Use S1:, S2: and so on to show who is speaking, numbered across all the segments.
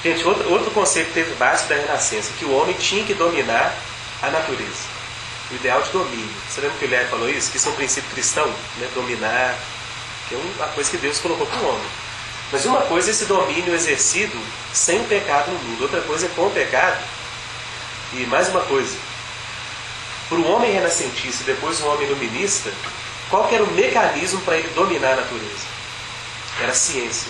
S1: Gente, outro conceito que teve base da Renascença, que o homem tinha que dominar a natureza. O ideal de domínio. Você lembra que o Léo falou isso? Que isso é um princípio cristão, né? Dominar, que é uma coisa que Deus colocou para o homem. Mas uma coisa é esse domínio exercido sem o pecado no mundo. Outra coisa é com o pecado. E mais uma coisa. Para o homem renascentista e depois o homem iluminista, qual que era o mecanismo para ele dominar a natureza? Era a ciência.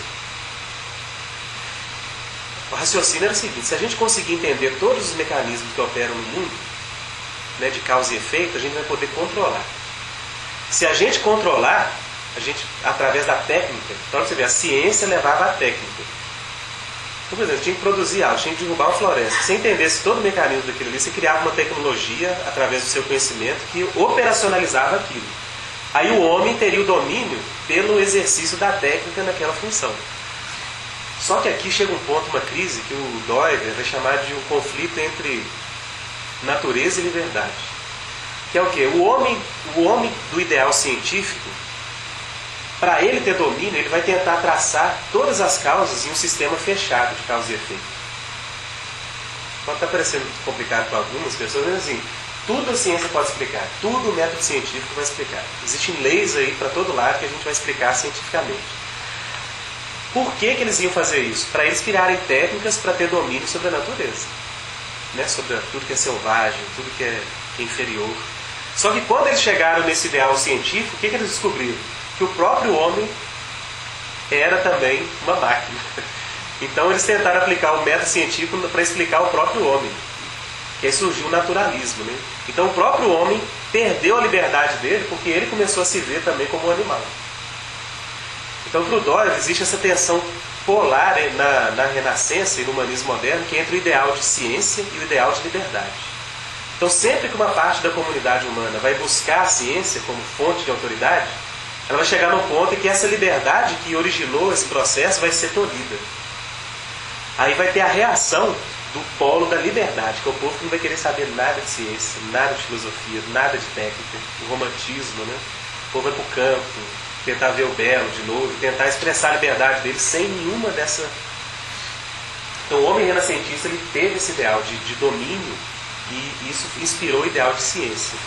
S1: O raciocínio era o seguinte: se a gente conseguir entender todos os mecanismos que operam no mundo, né, de causa e efeito, a gente vai poder controlar. Se a gente controlar, a gente, através da técnica, então você vê, a ciência levava a técnica. Então, por exemplo, tinha que produzir algo, tinha que derrubar uma floresta. Se você entendesse todo o mecanismo daquilo ali, você criava uma tecnologia, através do seu conhecimento, que operacionalizava aquilo. Aí o homem teria o domínio pelo exercício da técnica naquela função. Só que aqui chega um ponto, uma crise, que o Doyle vai chamar de um conflito entre natureza e liberdade. Que é o quê? O homem do ideal científico, para ele ter domínio, ele vai tentar traçar todas as causas em um sistema fechado de causa e efeito. Pode estar parecendo complicado para algumas pessoas, mas assim, tudo a ciência pode explicar, tudo o método científico vai explicar. Existem leis aí para todo lado que a gente vai explicar cientificamente. Por que eles iam fazer isso? Para eles criarem técnicas para ter domínio sobre a natureza, né? Sobre tudo que é selvagem, tudo que é inferior. Só que quando eles chegaram nesse ideal científico, o que eles descobriram? Que o próprio homem era também uma máquina. Então eles tentaram aplicar o método científico para explicar o próprio homem. Que aí surgiu o naturalismo, né? Então o próprio homem perdeu a liberdade dele porque ele começou a se ver também como um animal. Então, para o Doyle, existe essa tensão polar na Renascença e no humanismo moderno, que é entre o ideal de ciência e o ideal de liberdade. Então, sempre que uma parte da comunidade humana vai buscar a ciência como fonte de autoridade, ela vai chegar num ponto em que essa liberdade que originou esse processo vai ser tolhida. Aí vai ter a reação do polo da liberdade, que é o povo que não vai querer saber nada de ciência, nada de filosofia, nada de técnica, o romantismo, né? O povo vai para o campo, tentar ver o belo de novo, tentar expressar a liberdade dele sem nenhuma dessa... Então o homem renascentista ele teve esse ideal de domínio e isso inspirou o ideal de ciência.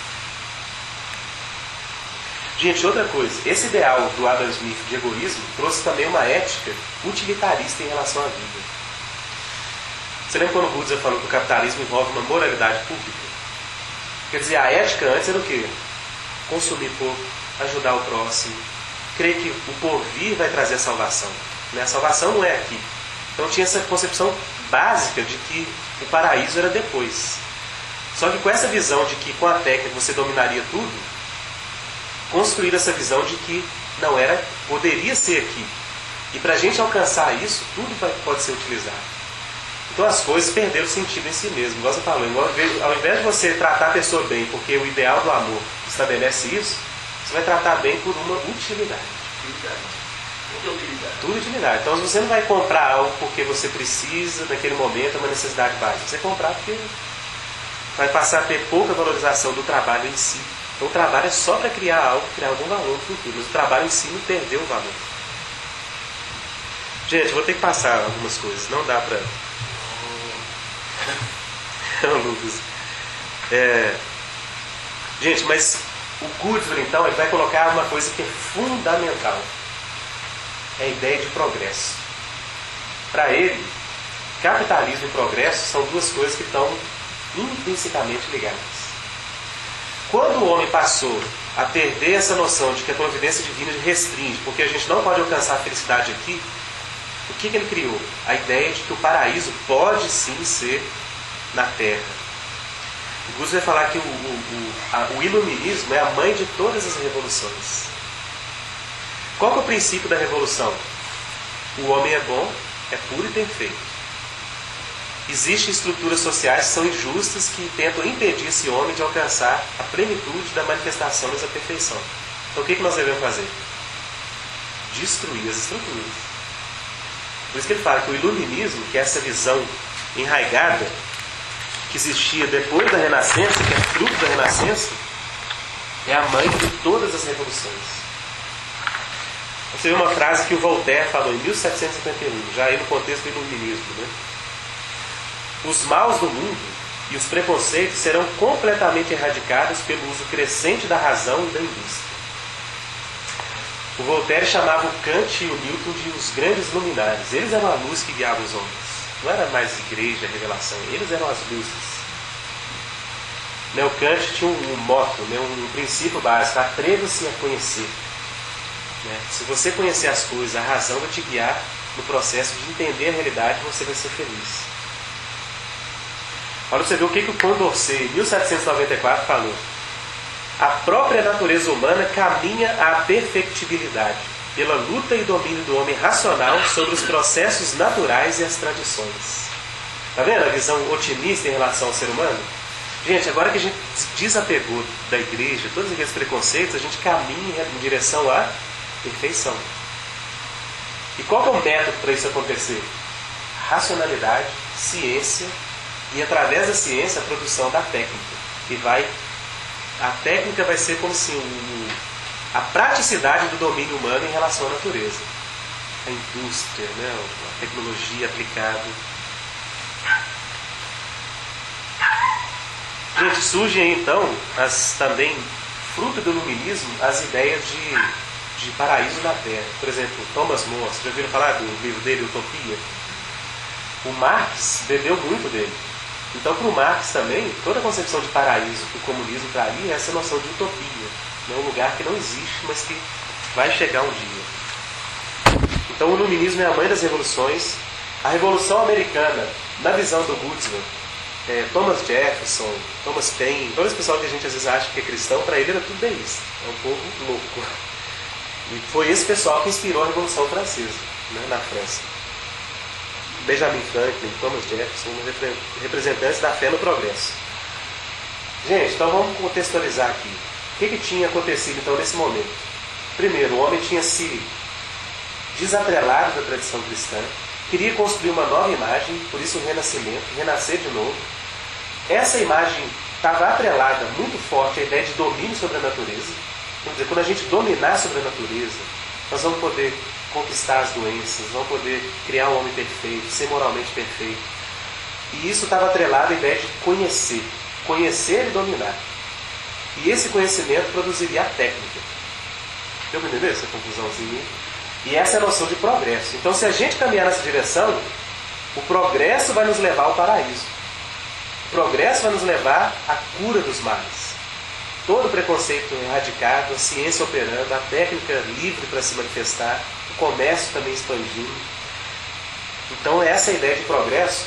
S1: Gente, outra coisa, esse ideal do Adam Smith de egoísmo trouxe também uma ética utilitarista em relação à vida. Você lembra quando o Buda falou que o capitalismo envolve uma moralidade pública? Quer dizer, a ética antes era o quê? Consumir pouco, ajudar o próximo, crer que o porvir vai trazer a salvação. A salvação não é aqui. Então tinha essa concepção básica de que o paraíso era depois. Só que com essa visão de que com a técnica você dominaria tudo, construir essa visão de que não era, poderia ser aqui. E para a gente alcançar isso, tudo pode ser utilizado. Então as coisas perderam sentido em si mesmo. Igual você falou, ao invés de você tratar a pessoa bem, porque o ideal do amor estabelece isso, você vai tratar bem por uma utilidade. Tudo utilidade. Então você não vai comprar algo porque você precisa, naquele momento, é uma necessidade básica. Você vai comprar porque vai passar a ter pouca valorização do trabalho em si. Então o trabalho é só para criar algo, criar algum valor no futuro. Mas o trabalho em si não perdeu o valor. Gente, eu vou ter que passar algumas coisas. Não dá para... Lucas. Gente, mas o Goodwin, então, ele vai colocar uma coisa que é fundamental. É a ideia de progresso. Para ele, capitalismo e progresso são duas coisas que estão intrinsecamente ligadas. Quando o homem passou a perder essa noção de que a providência divina restringe, porque a gente não pode alcançar a felicidade aqui, o que ele criou? A ideia de que o paraíso pode sim ser na Terra. O Gus vai falar que o iluminismo é a mãe de todas as revoluções. Qual que é o princípio da revolução? O homem é bom, é puro e perfeito. Existem estruturas sociais que são injustas, que tentam impedir esse homem de alcançar a plenitude da manifestação dessa perfeição. Então o que nós devemos fazer? Destruir as estruturas. Por isso que ele fala que o iluminismo, que é essa visão enraigada, que existia depois da Renascença, que é fruto da Renascença, é a mãe de todas as revoluções. Você vê uma frase que o Voltaire falou em 1751, já aí no contexto do iluminismo, né? os maus do mundo e os preconceitos serão completamente erradicados pelo uso crescente da razão e da indústria. O Voltaire chamava o Kant e o Newton de os grandes luminares. Eles eram a luz que guiava os homens. Não era mais igreja, revelação. Eles eram as luzes. O Kant tinha um motto, um princípio básico: atreva-se a conhecer. Se você conhecer as coisas, a razão vai te guiar no processo de entender a realidade, você vai ser feliz. Olha para você ver o que o Condorcet, em 1794, falou. A própria natureza humana caminha à perfectibilidade, pela luta e domínio do homem racional sobre os processos naturais e as tradições. Está vendo a visão otimista em relação ao ser humano? Gente, agora que a gente desapegou da igreja, todos aqueles preconceitos, a gente caminha em direção à perfeição. E qual é o método para isso acontecer? Racionalidade, ciência e, através da ciência, a produção da técnica. A técnica vai ser como se a praticidade do domínio humano em relação à natureza. A indústria, a tecnologia aplicada. Gente, surgem aí então, também, fruto do iluminismo, as ideias de paraíso na Terra. Por exemplo, Thomas More, vocês já ouviram falar do livro dele, Utopia? O Marx bebeu muito dele. Então, para o Marx também, toda a concepção de paraíso que o comunismo traria é essa noção de utopia. Um lugar que não existe, mas que vai chegar um dia. Então, o iluminismo é a mãe das revoluções. A Revolução Americana, na visão do Wordsworth, Thomas Jefferson, Thomas Paine, todo esse pessoal que a gente às vezes acha que é cristão, para ele era tudo deísta. É um povo louco. E foi esse pessoal que inspirou a Revolução Francesa, na França. Benjamin Franklin, Thomas Jefferson, representantes da fé no progresso. Gente, então vamos contextualizar aqui. O que tinha acontecido então nesse momento? Primeiro, o homem tinha se desatrelado da tradição cristã, queria construir uma nova imagem, por isso o renascimento, renascer de novo. Essa imagem estava atrelada muito forte à ideia de domínio sobre a natureza. Quer dizer, quando a gente dominar sobre a natureza, nós vamos poder conquistar as doenças, vamos poder criar um homem perfeito, ser moralmente perfeito. E isso estava atrelado à ideia de conhecer e dominar. E esse conhecimento produziria a técnica. Deu para entender essa conclusãozinha? E essa é a noção de progresso. Então, se a gente caminhar nessa direção, o progresso vai nos levar ao paraíso. O progresso vai nos levar à cura dos males. Todo preconceito erradicado, a ciência operando, a técnica livre para se manifestar, o comércio também expandindo. Então, essa é a ideia de progresso.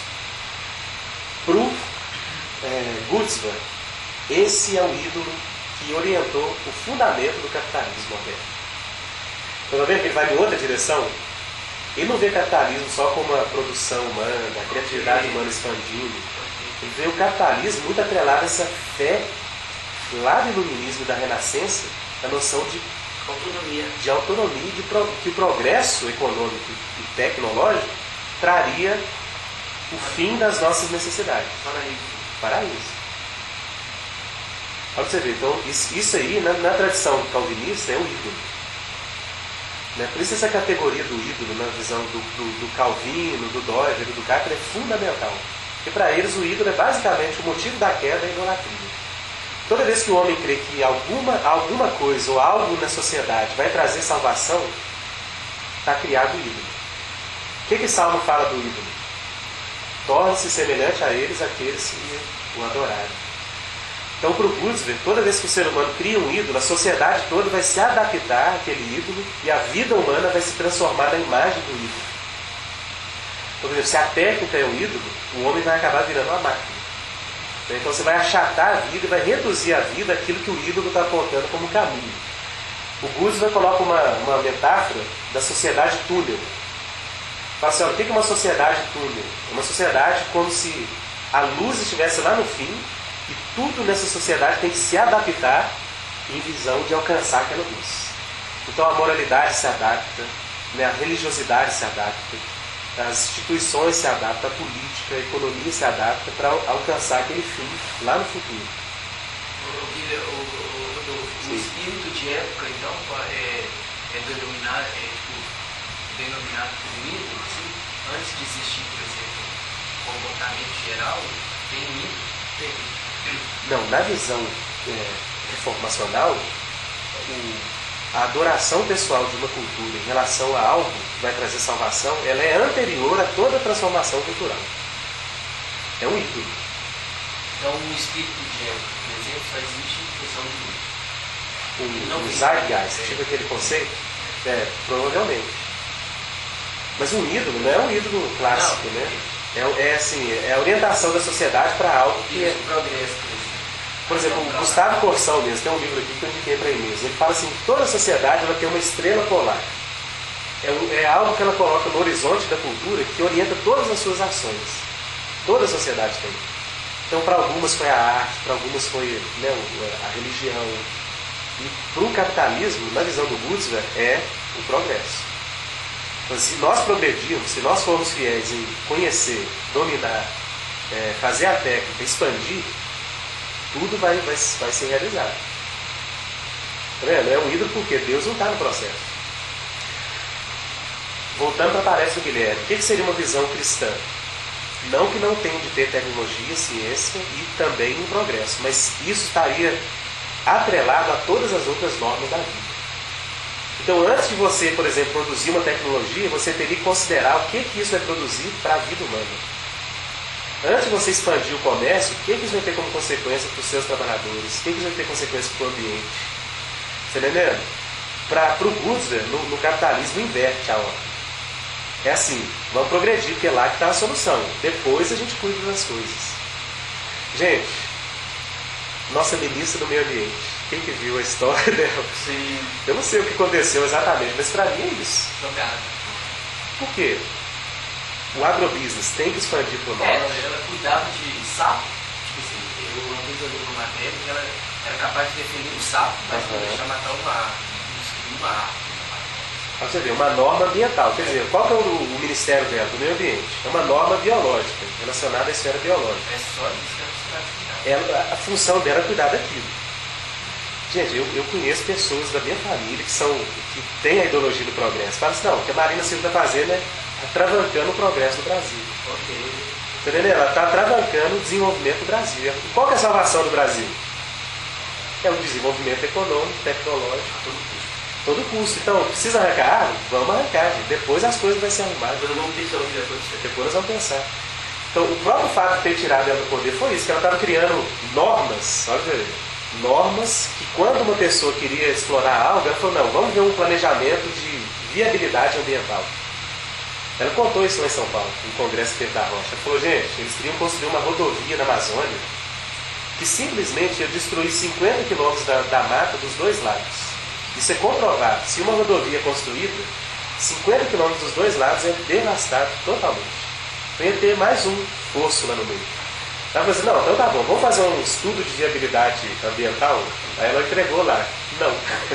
S1: Para o Wordsworth, esse é o ídolo que orientou o fundamento do capitalismo moderno. Está vendo que ele vai em outra direção? Ele não vê capitalismo só como a produção humana, a criatividade humana expandindo. Ele vê o capitalismo muito atrelado a essa fé lá do iluminismo e da renascença, a noção de autonomia, que o progresso econômico e tecnológico traria o fim das nossas necessidades. Paraíso. Olha para você ver, então isso aí, na tradição calvinista, é o ídolo. Por isso essa categoria do ídolo, na visão do Calvino, do Doiver, do Kuyper, é fundamental. Porque para eles o ídolo é basicamente o motivo da queda da idolatria. Toda vez que o homem crê que alguma coisa ou algo na sociedade vai trazer salvação, está criado o ídolo. O que Salmo fala do ídolo? Torna-se semelhante a eles aqueles que o adorarem. Então, para o Wordsworth, toda vez que o ser humano cria um ídolo, a sociedade toda vai se adaptar àquele ídolo e a vida humana vai se transformar na imagem do ídolo. Então, por exemplo, se a técnica é um ídolo, o homem vai acabar virando uma máquina. Então, você vai achatar a vida e vai reduzir a vida àquilo que o ídolo está apontando como caminho. O Wordsworth coloca uma metáfora da sociedade túnel. Fala assim, olha, o que é uma sociedade túnel? É uma sociedade como se a luz estivesse lá no fim e tudo nessa sociedade tem que se adaptar em visão de alcançar aquela luz. Então a moralidade se adapta, a religiosidade se adapta, as instituições se adaptam, a política, a economia se adapta para alcançar aquele fim lá no futuro.
S2: O espírito de época, então, é denominado como ídolo, assim, antes de existir, por exemplo, comportamento geral, tem muito.
S1: Não, na visão reformacional, a adoração pessoal de uma cultura em relação a algo que vai trazer salvação, ela é anterior a toda transformação cultural. É um ídolo.
S2: Então, o espírito de época, por exemplo, só existe em questão de luz.
S1: O Zeitgeist, tipo aquele conceito? Provavelmente. Mas um ídolo não é um ídolo clássico,
S2: não,
S1: né? É a orientação da sociedade para algo que é
S2: progresso.
S1: Por exemplo, o Gustavo Corsão mesmo, tem um livro aqui que eu indiquei para ele mesmo. Ele fala assim, que toda a sociedade ela tem uma estrela polar. É algo que ela coloca no horizonte da cultura que orienta todas as suas ações. Toda a sociedade tem. Então, para algumas foi a arte, para algumas foi, né, a religião. E para o capitalismo, na visão do Gutzwer, é o progresso. Então, se nós progredirmos, se nós formos fiéis em conhecer, dominar, fazer a técnica, expandir, tudo vai ser realizado. Tá vendo? É um ídolo porque Deus não está no processo. Voltando para a tarefa do Guilherme, o que seria uma visão cristã? Não que não tenha de ter tecnologia, ciência e também um progresso, mas isso estaria atrelado a todas as outras normas da vida. Então, antes de você, por exemplo, produzir uma tecnologia, você teria que considerar o que isso vai produzir para a vida humana. Antes de você expandir o comércio, o que isso vai ter como consequência para os seus trabalhadores? O que isso vai ter consequência para o ambiente? Você está entendendo? Para o Gutzwer, no capitalismo, inverte a ordem. É assim, vamos progredir, porque é lá que está a solução. Depois a gente cuida das coisas. Gente, nossa ministra do meio ambiente, quem que viu a história dela?
S2: Sim.
S1: Eu não sei o que aconteceu exatamente, mas para mim é isso.
S2: Jogado.
S1: Por quê? O agrobusiness tem que expandir para o norte.
S2: Ela cuidava de sapo. Tipo assim, uma vez eu li uma matéria que ela era capaz de defender o sapo, mas não deixar matar uma árvore.
S1: Pra você ver, uma norma ambiental. Quer dizer, qual que é o ministério dela, do meio ambiente? É uma norma biológica, relacionada à esfera biológica.
S2: É só isso que ela precisa cuidar.
S1: A função dela é cuidar daquilo. Gente, eu conheço pessoas da minha família que têm a ideologia do progresso. Falam assim, não, o que a Marina Silva está fazendo é travancando o progresso do Brasil.
S2: Ok.
S1: Tá entendendo? Ela está travancando o desenvolvimento do Brasil. E qual que é a salvação do Brasil? É o desenvolvimento econômico, tecnológico, todo custo. Então, precisa arrancar árvore? Vamos arrancar, gente. Depois as coisas vão se arrumar.
S2: Depois vamos pensar o que vai acontecer.
S1: Depois nós vamos pensar. Então, o próprio fato de ter tirado ela do poder foi isso, que ela estava criando normas, olha, normas que quando uma pessoa queria explorar algo, ela falou, não, vamos ver um planejamento de viabilidade ambiental. Ela contou isso lá em São Paulo, no Congresso Pedro da Rocha. Ela falou, gente, eles queriam construir uma rodovia na Amazônia que simplesmente ia destruir 50 quilômetros da mata dos dois lados. Isso é comprovado. Se uma rodovia é construída, 50 quilômetros dos dois lados é devastado totalmente. Então ia ter mais um fosso lá no meio. Ela falou assim, não, então tá bom, vamos fazer um estudo de viabilidade ambiental? Aí ela entregou lá. Não.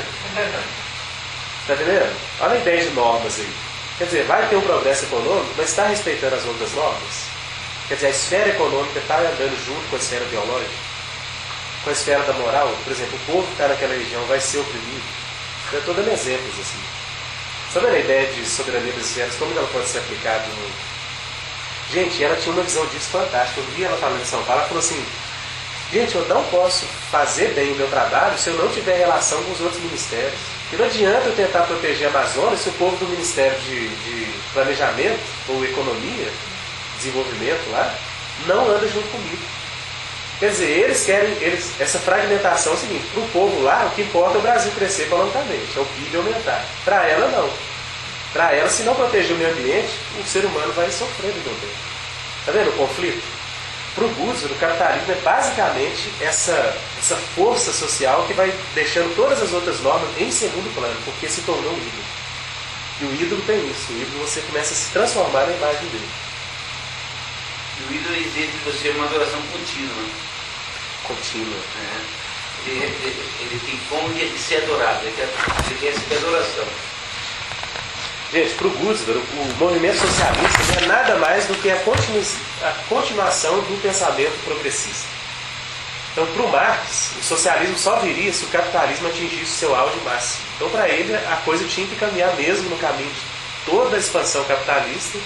S1: Tá entendendo? Olha a ideia de normas aí. Quer dizer, vai ter um progresso econômico, mas está respeitando as outras normas? Quer dizer, a esfera econômica está andando junto com a esfera biológica? Com a esfera da moral? Por exemplo, o povo que está naquela região vai ser oprimido? Eu estou dando exemplos assim. Sabe a ideia de soberania das esferas, como ela pode ser aplicada no... Gente, ela tinha uma visão disso fantástica. Eu vi ela falando em São Paulo, ela falou assim, gente, eu não posso fazer bem o meu trabalho se eu não tiver relação com os outros ministérios. E não adianta eu tentar proteger a Amazônia se o povo do Ministério de Planejamento ou Economia, Desenvolvimento lá, não anda junto comigo. Quer dizer, eles querem, essa fragmentação é o seguinte, para o povo lá, o que importa é o Brasil crescer economicamente, é o PIB aumentar. Para ela, não. Para ela, se não proteger o meio ambiente, o ser humano vai sofrer do meio. Está vendo o conflito? Para o Gutzwer, o capitalismo é basicamente essa força social que vai deixando todas as outras normas em segundo plano, porque se tornou um ídolo. E o ídolo tem isso, o ídolo você começa a se transformar na imagem dele.
S3: E o ídolo exige de você uma adoração contínua.
S1: Contínua.
S3: Ele tem fome de ser adorado, ele quer ser adoração.
S1: Gente, para o Gutzwer, o movimento socialista não é nada mais do que a continuação do pensamento progressista. Então, para o Marx, o socialismo só viria se o capitalismo atingisse o seu auge máximo. Então, para ele, a coisa tinha que caminhar mesmo no caminho de toda a expansão capitalista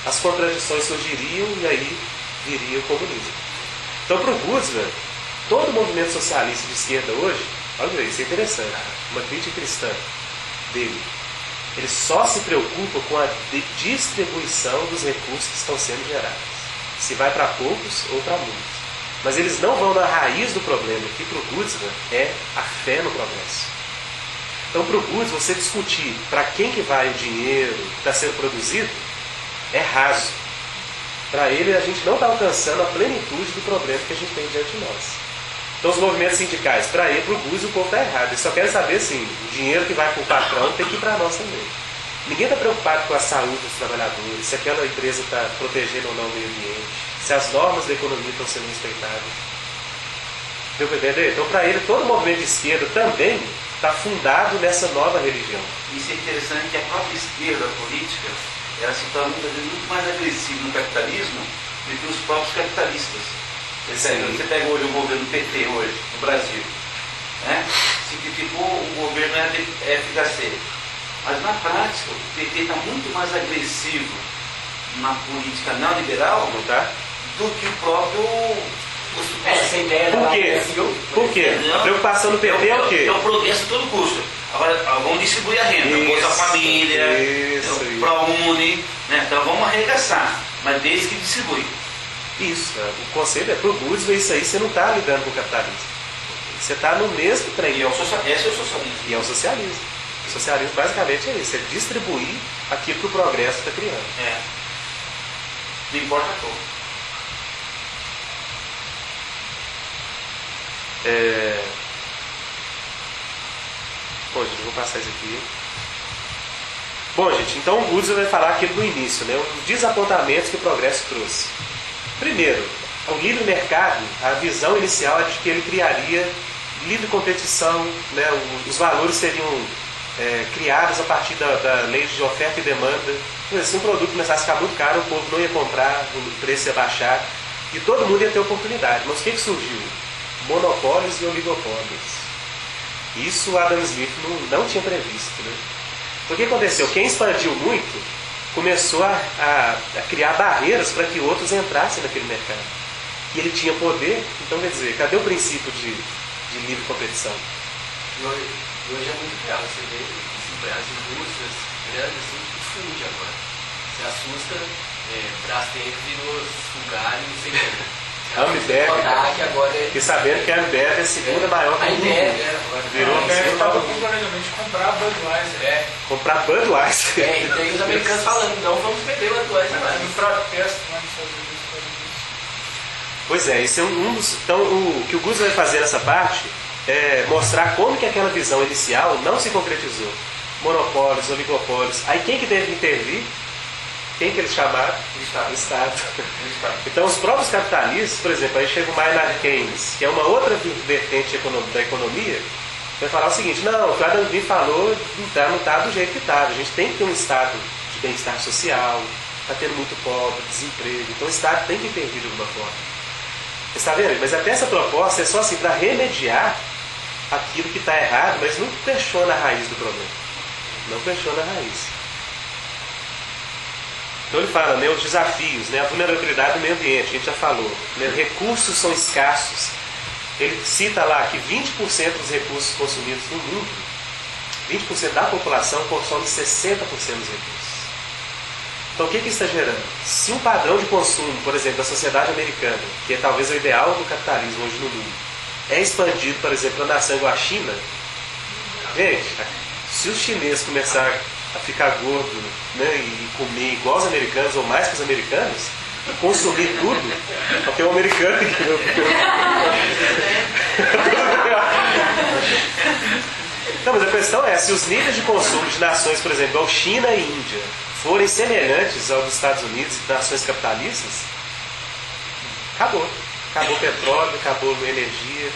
S1: as contradições surgiriam e aí viria o comunismo. Então, para o Guzman, todo movimento socialista de esquerda hoje, olha isso, é interessante, uma crítica cristã dele, ele só se preocupa com a distribuição dos recursos que estão sendo gerados. Se vai para poucos ou para muitos. Mas eles não vão na raiz do problema, que para o Guzman é a fé no progresso. Então, para o Guzman, você discutir para quem que vai o dinheiro que está sendo produzido é raso. Para ele, a gente não está alcançando a plenitude do problema que a gente tem diante de nós. Então, os movimentos sindicais, para ele, para o Guzman, o povo está errado. Eles só querem saber, assim, o dinheiro que vai para o patrão tem que ir para nós também. Ninguém está preocupado com a saúde dos trabalhadores, se aquela empresa está protegendo ou não o meio ambiente, se as normas da economia estão sendo respeitadas. Deu para entender? Então, para ele, todo movimento de esquerda também está fundado nessa nova religião.
S3: Isso é interessante que a própria esquerda política, ela se torna muitas vezes muito mais agressiva no capitalismo do que os próprios capitalistas. Você pega hoje o governo PT hoje, no Brasil, né? Simplificou o governo FHC. Mas na prática, o PT está muito mais agressivo na política neoliberal do que o próprio...
S2: Essa ideia
S1: Por quê? Por quê? A preocupação do PT é o quê?
S3: É o progresso a todo custo. Agora, vamos distribuir a renda, Bolsa Família, ProUni, né? Então vamos arregaçar, mas desde que distribui.
S1: Isso, o conselho é para o Guzman, isso aí você não está lidando com o capitalismo. Você está no mesmo trem.
S3: Esse é o socialismo.
S1: E é o socialismo. O socialismo basicamente é isso, é distribuir aquilo que o progresso está criando.
S3: Não importa como.
S1: Bom, gente, eu vou passar isso aqui. Bom, gente, então o Guzman vai falar aquilo do início, né? Os desapontamentos que o progresso trouxe. Primeiro, o livre mercado, a visão inicial é de que ele criaria livre competição, né? Os valores seriam criados a partir da lei de oferta e demanda. Se um produto começasse a ficar muito caro, o povo não ia comprar, o preço ia baixar e todo mundo ia ter oportunidade. Mas o que surgiu? Monopólios e oligopólios. Isso o Adam Smith não tinha previsto, né? O que aconteceu? Quem expandiu muito começou a criar barreiras para que outros entrassem naquele mercado. E ele tinha poder, então quer dizer, cadê o princípio de livre competição?
S2: E hoje é muito real, você vê as indústrias grandes assim, funde agora. Se assusta, Brastemp virou Sugar e não sei o que.
S1: A Ambev, e sabendo que a Ambev é a segunda maior do mundo.
S4: Virou a Ambev estava com o planejamento de comprar a Budweiser.
S1: Comprar Budweiser.
S2: E tem os americanos falando, não vamos beber o Budweiser mais.
S4: No protesto, né, nos Estados Unidos.
S1: Pois é, isso é um dos... Então, o que o Guzman vai fazer nessa parte é mostrar como que aquela visão inicial não se concretizou. Monopólios, oligopólios. Aí quem que teve que intervir? Quem que eles chamaram? O Estado. Então os próprios capitalistas, por exemplo, aí chega o Maynard Keynes, que é uma outra vertente da economia, vai falar o seguinte: não, o que o Adam Smith falou não está do jeito que estava. A gente tem que ter um estado de bem-estar social, está tendo muito pobre, desemprego, então o Estado tem que intervir de alguma forma. Você está vendo? Mas até essa proposta é só assim para remediar aquilo que está errado, mas não questiona a raiz do problema. Não questiona a raiz. Então ele fala, né, os desafios, né, a vulnerabilidade do meio ambiente, a gente já falou, né, recursos são escassos. Ele cita lá que 20% dos recursos consumidos no mundo, 20% da população consome 60% dos recursos. Então o que está gerando? Se um padrão de consumo, por exemplo, da sociedade americana, que é talvez o ideal do capitalismo hoje no mundo, é expandido, por exemplo, para uma nação igual a China, gente, se os chineses começarem a ficar gordo, né, e comer igual os americanos ou mais que os americanos, consumir tudo, porque o americano tem que... Não, mas a questão é, se os níveis de consumo de nações, por exemplo, igual China e Índia, forem semelhantes aos dos Estados Unidos e nações capitalistas, acabou. Acabou o petróleo, acabou a energia.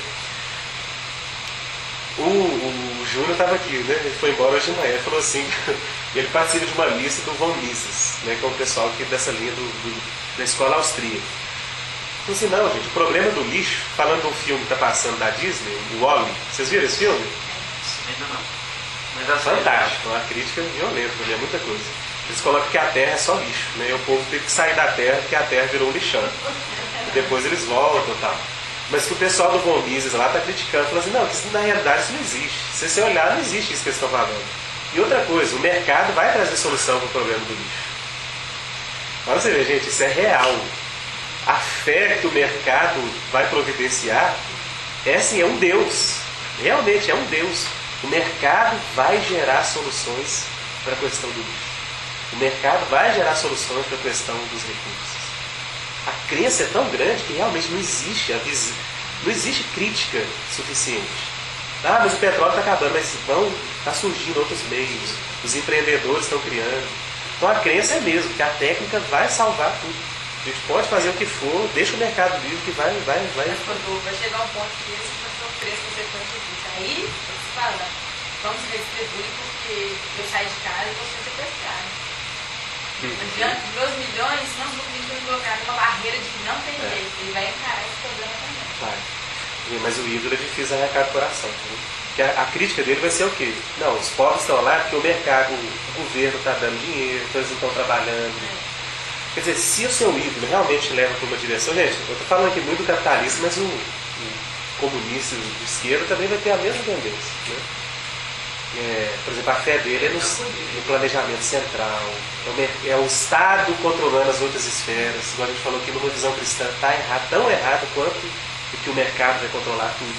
S1: O Júnior estava aqui, né? Ele foi embora hoje de manhã. Ele falou assim, ele participa de uma lista do Von Mises, né? Que é um pessoal aqui dessa linha da escola austríaca. Ele falou assim, não, gente, o problema do lixo, falando de um filme que está passando da Disney, o Wall-E, vocês viram esse filme?
S3: Ainda não.
S1: Mas é fantástico, uma crítica violenta, é muita coisa. Eles colocam que a terra é só lixo, né? E o povo teve que sair da terra porque a terra virou um lixão. E depois eles voltam e tal. Mas que o pessoal do Von Mises lá está criticando, falando assim, não, que isso, na realidade isso não existe. Se você olhar, não existe isso que eles estão falando. E outra coisa, o mercado vai trazer solução para o problema do lixo. Olha você ver, gente, isso é real. A fé que o mercado vai providenciar é assim, é um Deus. Realmente é um Deus. O mercado vai gerar soluções para a questão do lixo. O mercado vai gerar soluções para a questão dos recursos. A crença é tão grande que realmente não existe crítica suficiente. Ah, mas o petróleo está acabando, mas está surgindo outros meios. Os empreendedores estão criando. Então a crença é mesmo, que a técnica vai salvar tudo. A gente pode fazer o que for, deixa o mercado livre que vai.
S5: Mas quando vai chegar um ponto que esse vai ser o preço consequente. Aí você fala, vamos redistribuir porque eu saio de casa e vou ser sequestrado. Diante dos meus milhões, não vou me colocar numa barreira de que não tem jeito. Ele vai encarar esse problema também.
S1: Vai. Mas o ídolo é difícil arrancar do coração. Né? Porque a crítica dele vai ser o quê? Não, os pobres estão lá porque o mercado, o governo está dando dinheiro, então eles não estão trabalhando. Quer dizer, se o seu ídolo realmente leva para uma direção... Gente, eu estou falando aqui muito do capitalismo, mas o comunista de esquerda também vai ter a mesma tendência. Né? Por exemplo, a fé dele é no planejamento central, é o Estado controlando as outras esferas. Igual a gente falou aqui, numa visão cristã, está errado, tão errado quanto que o mercado vai controlar tudo.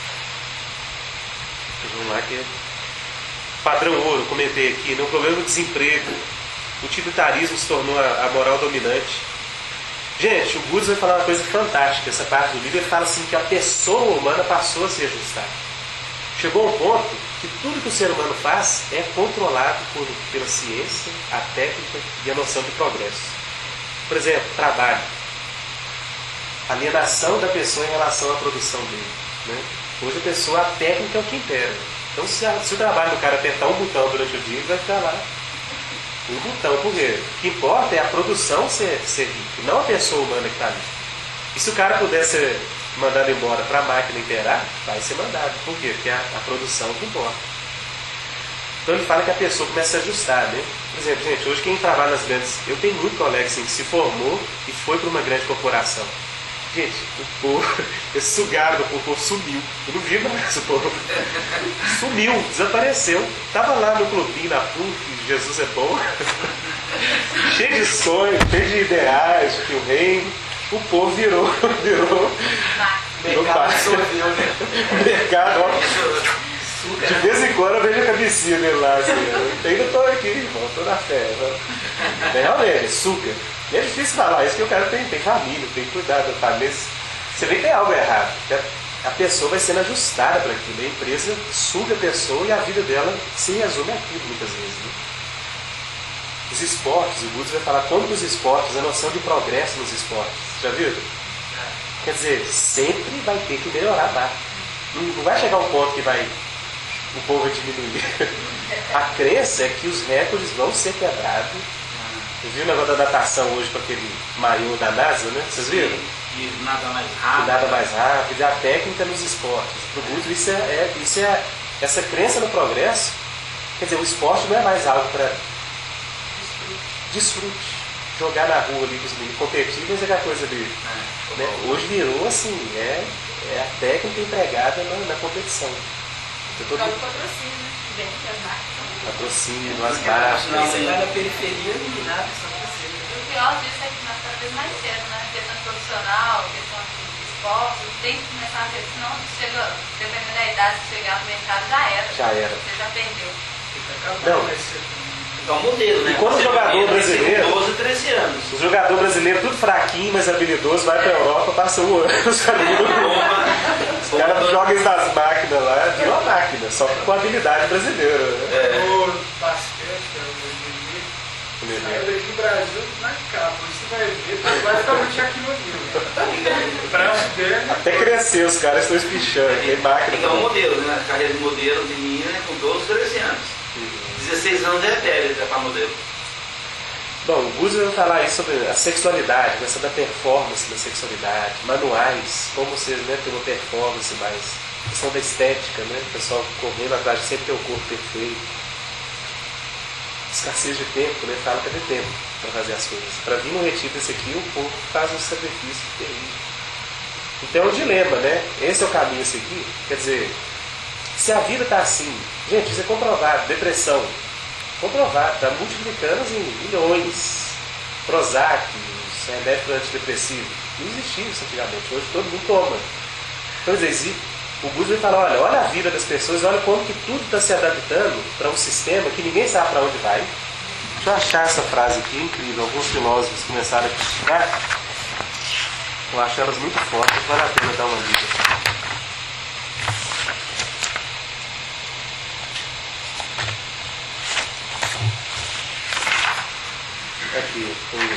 S1: Então, vamos lá, que padrão ouro, comentei aqui, no problema do desemprego, o utilitarismo se tornou a moral dominante. Gente, o Goods vai falar uma coisa fantástica, essa parte do livro. Ele fala assim que a pessoa humana passou a se ajustar. Chegou a um ponto que tudo que o ser humano faz é controlado pela ciência, a técnica e a noção de progresso. Por exemplo, trabalho. Alienação da pessoa em relação à produção dele. Né? Hoje a técnica é o que impera. Então se o trabalho do cara apertar um botão durante o dia, ele vai ficar lá. Um botão, por quê? O que importa é a produção ser rica, não a pessoa humana que está ali. E se o cara puder ser mandado embora para a máquina imperar, vai ser mandado. Por quê? Porque é a produção que importa. Então ele fala que a pessoa começa a se ajustar, né? Por exemplo, gente, hoje quem trabalha nas grandes... Eu tenho muito colega assim, que se formou e foi para uma grande corporação. Gente, o povo, eles sugaram, o povo sumiu. Eu não vi mais o povo. Sumiu, desapareceu. Estava lá no clubinho, na PUC, Jesus é bom. Cheio de sonhos, cheio de ideais, que o reino. O povo virou
S3: mercado absorveu, né?
S1: Mercado, ó. De vez em quando eu vejo a cabecinha dele lá, assim. Eu ainda estou aqui, irmão, estou na fé. Realmente, suga. E é difícil falar isso, que o cara tem família, tem que cuidar da família. Você vê que tem algo errado. A pessoa vai sendo ajustada para aquilo. A empresa suga a pessoa e a vida dela se resume àquilo muitas vezes. Né? Os esportes, o Goods vai falar como que os esportes, a noção de progresso nos esportes. Já viram? Quer dizer, sempre vai ter que melhorar mais. Não vai chegar um ponto que o povo vai diminuir. A crença é que os recordes vão ser quebrados. Eu vi o negócio da natação hoje com aquele maiô da NASA, né? Vocês viram?
S3: E nada mais rápido.
S1: E nada mais rápido. A técnica nos esportes. Para o Guto, isso é essa crença no progresso. Quer dizer, o esporte não é mais algo para desfrute. Jogar na rua ali com os meninos, competir, mas é aquela coisa ali. Né? Hoje virou assim, é a técnica empregada na competição.
S5: Por causa do patrocínio, né? Que vem das marcas.
S1: Patrocínio, as marcas.
S2: Você vai na periferia e nada, só você.
S5: E o pior disso é que nós cada vez mais cedo, né? Questão profissional, questão de esporte, tem que começar a ter, senão chega, dependendo da idade, se chegar no mercado, já era. Você já perdeu.
S1: Não.
S3: É um modelo, né?
S1: E quando o jogador brasileiro,
S3: 12, 13 anos.
S1: O jogador brasileiro, tudo fraquinho, mas habilidoso, vai para a Europa, passa um ano. Os caras jogam isso das máquinas lá, virou uma máquina, só que com habilidade brasileira. Né?
S4: O basquete, o saiu daqui do Brasil na capa. Você vai ver, tá basicamente aquilo ali. O braço dele.
S1: Até crescer, os caras estão espichando, tem máquina.
S3: Então, o modelo, né? A carreira de modelo de menina com 12, 13 anos. 16 anos é velho para modelo.
S1: Bom, o Guzer vai falar aí sobre a sexualidade, essa da performance da sexualidade, manuais, como você ter uma performance mais. Questão da estética, né? O pessoal correndo atrás de sempre ter o corpo perfeito. escassez de tempo, né? Fala que é tempo para fazer as coisas. Para vir no retiro desse aqui, o povo faz um sacrifício terrível. Então é um dilema, né? Esse é o caminho a seguir. Quer dizer, se a vida está assim, gente, isso é comprovado, depressão, comprovado, está multiplicando em milhões. Prozac, os remédios antidepressivos, não existia isso antigamente, hoje todo mundo toma. Então, quer dizer, o Buda vai falar, olha a vida das pessoas, olha como que tudo está se adaptando para um sistema que ninguém sabe para onde vai. Deixa eu achar essa frase aqui, incrível. Alguns filósofos começaram a criticar. Eu acho elas muito fortes, vale a pena dar uma lida. Aqui,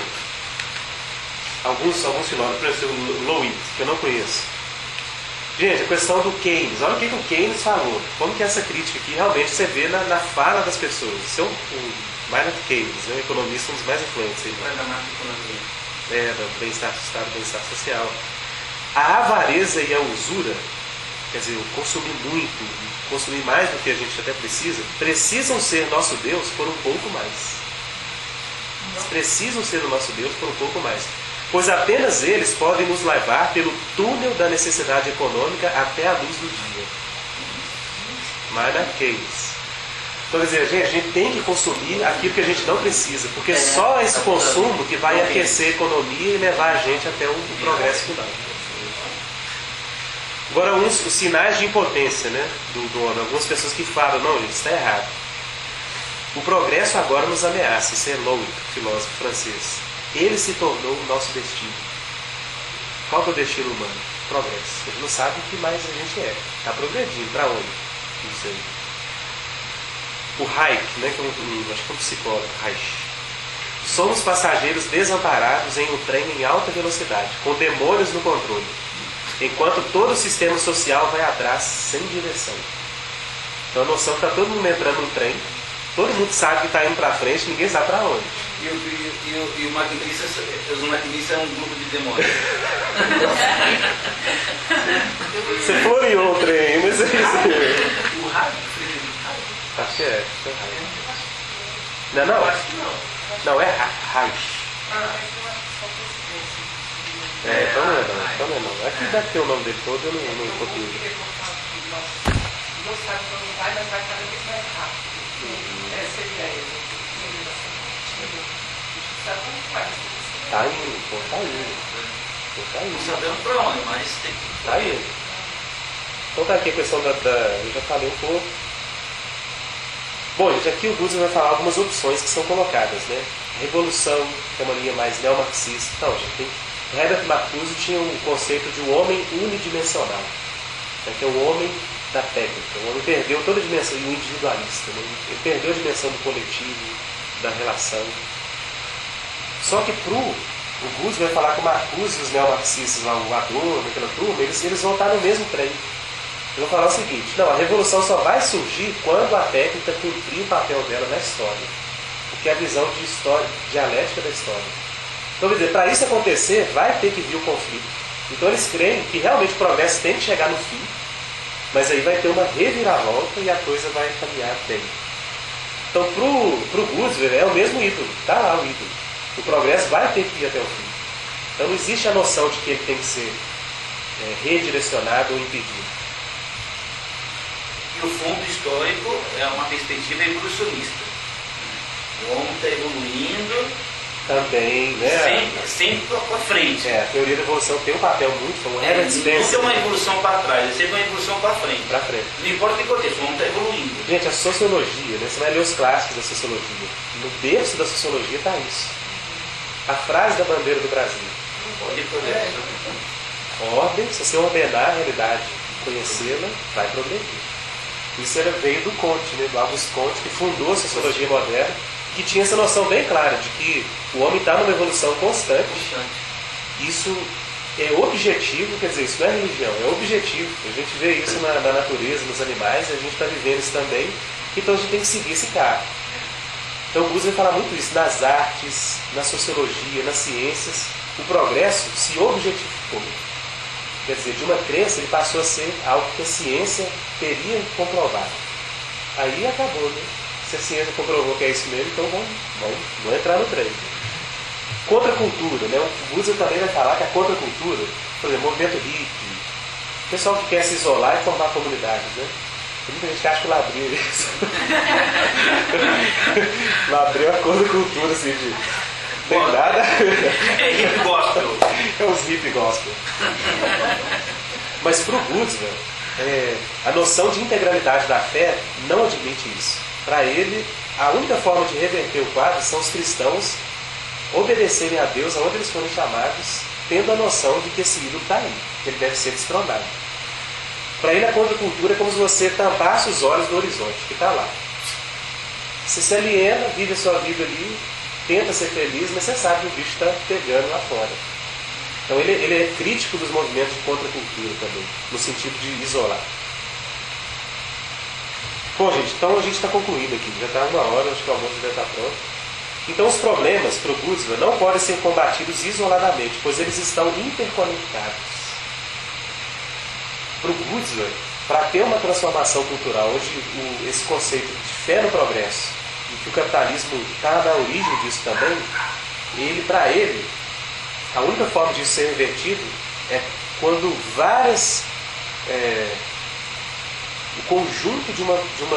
S1: alguns filósofos, por exemplo, o Louis, que eu não conheço. Gente, a questão do Keynes, olha o que o Keynes falou. Como que essa crítica aqui realmente você vê na fala das pessoas. Isso é o Maynard Keynes, um economista, um dos mais influentes aí.
S3: Vai da macroeconomia.
S1: Do bem-estar social. A avareza e a usura, quer dizer, o consumir muito, consumir mais do que a gente até precisa, precisam ser nosso Deus por um pouco mais. Eles precisam ser o nosso Deus por um pouco mais. Pois apenas eles podem nos levar pelo túnel da necessidade econômica até a luz do dia. Maynard Keynes. Então, quer dizer, a gente tem que consumir aquilo que a gente não precisa, porque só esse consumo que vai aquecer a economia e levar a gente até o progresso final. Agora, os sinais de impotência, né, do homem. Algumas pessoas que falam, não, gente, isso está errado. O progresso agora nos ameaça. Isso é Louis, filósofo francês. Ele se tornou o nosso destino. Qual que é o destino humano? Progresso. A gente não sabe o que mais a gente é. Está progredindo. Para onde? Não sei. O Reich, né, acho que é um psicólogo, Reich. Somos passageiros desamparados em um trem em alta velocidade, com demônios no controle, enquanto todo o sistema social vai atrás sem direção. Então a noção que está todo mundo entrando no trem, todo mundo sabe que está indo para frente, ninguém sabe para onde.
S3: E o maquinista, os maquinistas é um grupo de demônios.
S1: Você floreou o trem, mas é isso.
S2: O rádio,
S1: Acho que é. Não.
S2: acho que não.
S1: Não, é Reich. Então não. Aqui deve ter o nome dele todo, eu não copio.
S4: Não sabe quando vai, mas vai cada vez mais rápido. Essa é a ideia. Sabe como faz?
S1: Tá indo.
S3: Não sabemos para onde, mas tem que.
S1: Tá indo. Então tá aqui a questão eu já falei um pouco. Bom, gente, aqui o Buda vai falar algumas opções que são colocadas, né? Revolução, que é uma linha mais neomarxista. Então, gente, Herbert Marcuse tinha um conceito de um homem unidimensional, né? Que é o homem da técnica. O homem perdeu toda a dimensão, e o individualista, né? Ele perdeu a dimensão do coletivo, da relação. Só que o Buda vai falar que o Marcuse e os neomarxistas, lá, o Adorno, aquela turma, eles vão estar no mesmo trem. Eu vou falar o seguinte, não, a revolução só vai surgir quando a técnica cumprir o papel dela na história. Porque é a visão de história, dialética da história. Então, quer dizer, para isso acontecer, vai ter que vir o conflito. Então eles creem que realmente o progresso tem que chegar no fim, mas aí vai ter uma reviravolta e a coisa vai caminhar bem. Então, pro Gurdjieff é o mesmo ídolo, está lá o ídolo. O progresso vai ter que ir até o fim. Então não existe a noção de que ele tem que ser redirecionado ou impedido.
S3: E o fundo histórico é uma perspectiva evolucionista. O homem está evoluindo
S1: também, né?
S3: Sempre para frente.
S1: A teoria da evolução tem um papel muito forte.
S3: Não é uma evolução para trás, é sempre uma evolução para frente.
S1: Para frente.
S3: Não importa o que aconteça, o homem está evoluindo.
S1: Gente, a sociologia, né? Você vai ler os clássicos da sociologia. No berço da sociologia está isso. A frase da bandeira do Brasil. Ordem, se você ordenar a realidade, conhecê-la, vai progredir. Isso veio do Comte, né? Do Auguste Comte, que fundou a sociologia moderna, que tinha essa noção bem clara de que o homem está numa evolução constante. Isso é objetivo, quer dizer, isso não é religião, é objetivo. A gente vê isso na natureza, nos animais, e a gente está vivendo isso também, então a gente tem que seguir esse carro. Então o Buda vai falar muito isso nas artes, na sociologia, nas ciências. O progresso se objetificou. Quer dizer, de uma crença ele passou a ser algo que a ciência teria comprovado. Aí acabou, né? Se a ciência comprovou que é isso mesmo, então vamos entrar no trem. Contracultura, né? O Buda também vai falar que a contracultura, por exemplo, movimento hippie, o pessoal que quer se isolar e formar comunidades, né? Tem muita gente que acha que Labril é isso. Labril é uma contracultura, assim, de... Tem nada.
S3: É hippie gospel.
S1: É os hippie gospel. Mas para o Buda, a noção de integralidade da fé não admite isso. Para ele, a única forma de reverter o quadro são os cristãos obedecerem a Deus aonde eles forem chamados, tendo a noção de que esse ídolo está aí, que ele deve ser destronado. Para ele, a contracultura é como se você tampasse os olhos do horizonte, que está lá. Você se aliena, vive a sua vida ali, tenta ser feliz, mas você sabe que o bicho está pegando lá fora. Então ele é crítico dos movimentos de contracultura também, no sentido de isolar. Bom, gente, então a gente está concluindo aqui. Já está 1 hora, acho que o almoço já está pronto. Então os problemas para o Buddha não podem ser combatidos isoladamente, pois eles estão interconectados. Para o Buddha, para ter uma transformação cultural, onde esse conceito de fé no progresso, e que o capitalismo está na origem disso também, para ele, a única forma disso ser invertido é quando o conjunto de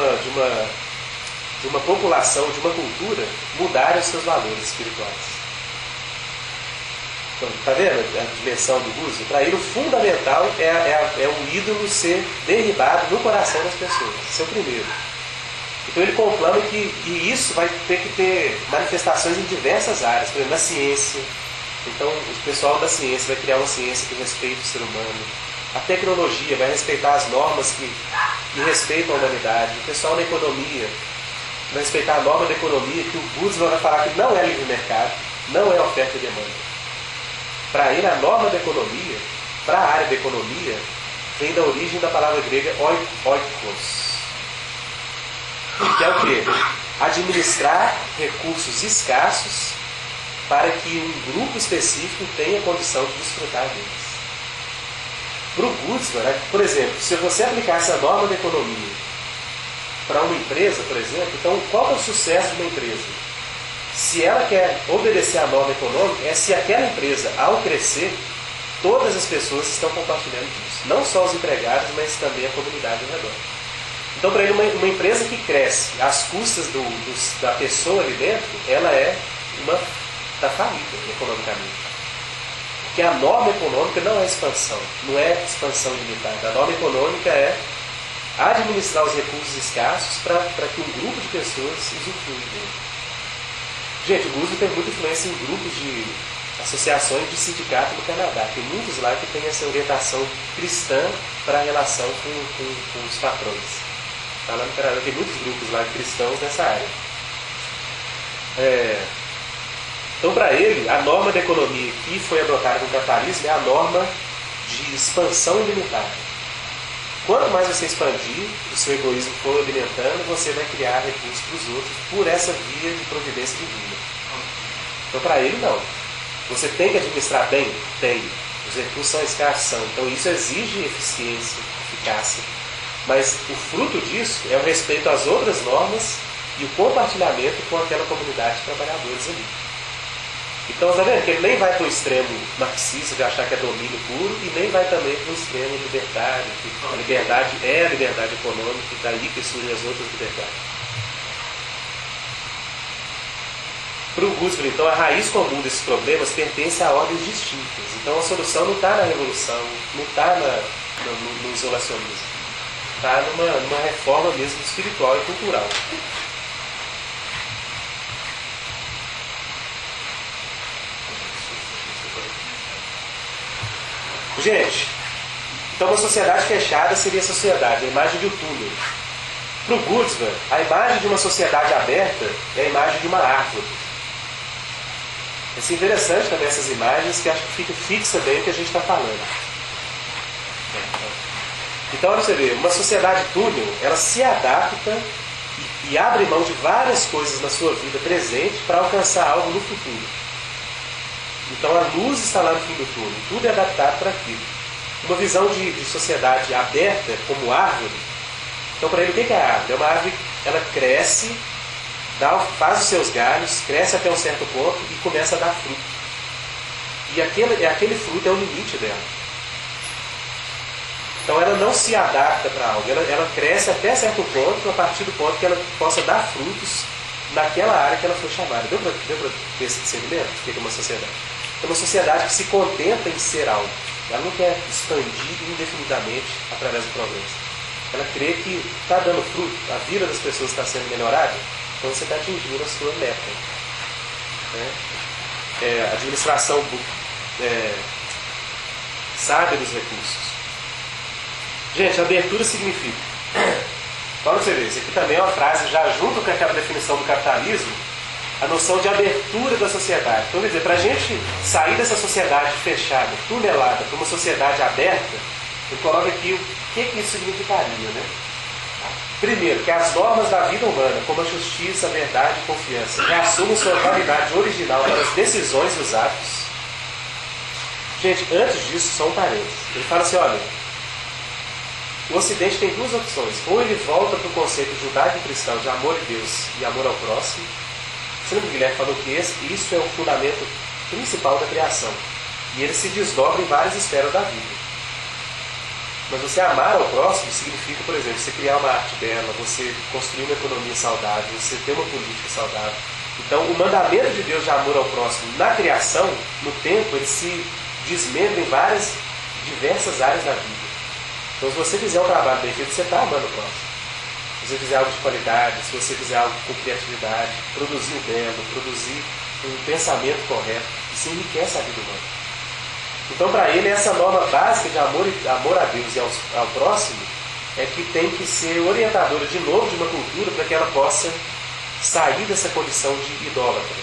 S1: uma população, de uma cultura, mudarem os seus valores espirituais. Então, está vendo a dimensão do Buddha? Para ele, o fundamental é o ídolo ser derribado no coração das pessoas. Esse é o primeiro. Então ele conclama que isso vai ter que ter manifestações em diversas áreas, por exemplo, na ciência. Então o pessoal da ciência vai criar uma ciência que respeite o ser humano. A tecnologia vai respeitar as normas que respeitam a humanidade. O pessoal da economia vai respeitar a norma da economia, que o Buddha vai falar que não é livre mercado, não é oferta e demanda. Para ele, a norma da economia, para a área da economia, vem da origem da palavra grega oikos. Que é o quê? Administrar recursos escassos para que um grupo específico tenha condição de desfrutar deles. Para o Buddha, né? Por exemplo, se você aplicar essa norma da economia para uma empresa, por exemplo, então qual é o sucesso de uma empresa? Se ela quer obedecer à norma econômica, é se aquela empresa, ao crescer, todas as pessoas estão compartilhando disso. Não só os empregados, mas também a comunidade ao redor. Então, para ele, uma empresa que cresce às custas da pessoa ali dentro, ela está falida economicamente. Porque a norma econômica não é expansão, não é expansão ilimitada. A norma econômica é administrar os recursos escassos para que um grupo de pessoas usufrua dele. Gente, o Buddha tem muita influência em grupos de associações de sindicato no Canadá. Tem muitos lá que têm essa orientação cristã para a relação com os patrões. Tá lá no Canadá, tem muitos grupos lá cristãos nessa área. Então, para ele, a norma da economia que foi adotada com o capitalismo é a norma de expansão ilimitada. Quanto mais você expandir, o seu egoísmo for alimentando, você vai criar recursos para os outros por essa via de providência divina. Então, para ele, não. Você tem que administrar bem? Tem. Os recursos são escassos. Então, isso exige eficiência, eficácia. Mas o fruto disso é o respeito às outras normas e o compartilhamento com aquela comunidade de trabalhadores ali. Então, está vendo que ele nem vai para o extremo marxista de achar que é domínio puro e nem vai também para o extremo libertário, que a liberdade é a liberdade econômica e daí que surgem as outras liberdades. Para o Roosevelt, então, a raiz comum desses problemas pertence a ordens distintas. Então, a solução não está na revolução, não está no isolacionismo. Está numa reforma mesmo espiritual e cultural. Gente, então uma sociedade fechada seria a sociedade, a imagem de um túnel. Para o Buddha, a imagem de uma sociedade aberta é a imagem de uma árvore. É interessante também essas imagens, que acho que fixa bem o que a gente está falando. Então, olha você ver, uma sociedade túnel, ela se adapta e abre mão de várias coisas na sua vida presente para alcançar algo no futuro. Então a luz está lá no fim do túnel, tudo é adaptado para aquilo. Uma visão de sociedade aberta como árvore. Então para ele o que é a árvore? É uma árvore, ela cresce faz os seus galhos, cresce até um certo ponto e começa a dar fruto. E aquele fruto é o limite dela. Então ela não se adapta para algo, ela cresce até certo ponto, a partir do ponto que ela possa dar frutos naquela área que ela foi chamada. Deu para ter esse discernimento? O que é uma sociedade? É uma sociedade que se contenta em ser algo. Ela não quer expandir indefinidamente através do progresso. Ela crê que está dando fruto, a vida das pessoas está sendo melhorada, então você está atingindo a sua meta. Né? Administração sábia dos recursos. Gente, abertura significa. Olha você ver, isso aqui também é uma frase já junto com aquela definição do capitalismo, a noção de abertura da sociedade. Então, quer dizer, para a gente sair dessa sociedade fechada, tunelada, para uma sociedade aberta, eu coloco aqui o que isso significaria, né? Primeiro, que as normas da vida humana, como a justiça, a verdade e confiança, reassumem sua validade original para as decisões e os atos. Gente, antes disso, só um parênteses. Ele fala assim, olha, o Ocidente tem duas opções. Ou ele volta para o conceito judaico-cristão de amor a Deus e amor ao próximo. Você lembra que o Guilherme falou que isso é o fundamento principal da criação. E ele se desdobra em várias esferas da vida. Mas você amar ao próximo significa, por exemplo, você criar uma arte bela, você construir uma economia saudável, você ter uma política saudável. Então, o mandamento de Deus de amor ao próximo na criação, no tempo, ele se desmembra em diversas áreas da vida. Então, se você fizer um trabalho bem feito, você está amando o próximo. Se você fizer algo de qualidade, se você fizer algo com criatividade, produzir o belo, produzir um pensamento correto, isso enriquece a vida humana. Então, para ele, essa norma básica de amor a Deus e ao próximo é que tem que ser orientadora de novo de uma cultura para que ela possa sair dessa condição de idólatra.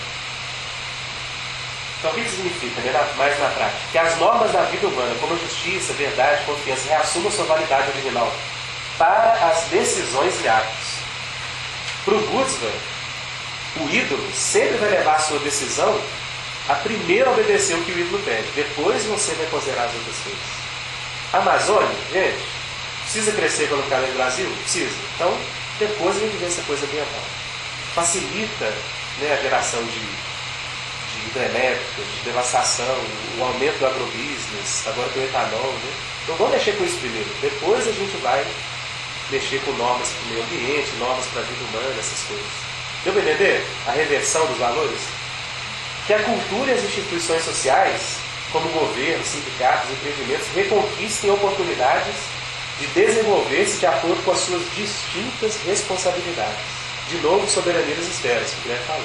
S1: Então, o que significa, né, mais na prática? Que as normas da vida humana, como a justiça, verdade, confiança, reassumam sua validade original para as decisões e atos. Para o Buddha, o ídolo sempre vai levar a sua decisão a primeiro obedecer o que o ídolo pede. Depois você vai considerar as outras coisas. A Amazônia, gente, precisa crescer economicamente no Brasil? Precisa. Então, depois a gente vê essa coisa ambiental. Facilita, né, a geração de hidrelétricas, de devastação, o aumento do agrobusiness, agora tem o etanol, né? Então vamos mexer com isso primeiro. Depois a gente vai mexer com normas para o meio ambiente, normas para a vida humana, essas coisas. Deu para entender? A reversão dos valores? Que a cultura e as instituições sociais, como governo, sindicatos, empreendimentos, reconquistem oportunidades de desenvolver-se de acordo com as suas distintas responsabilidades. De novo, soberania das esferas, que o Guilherme falou.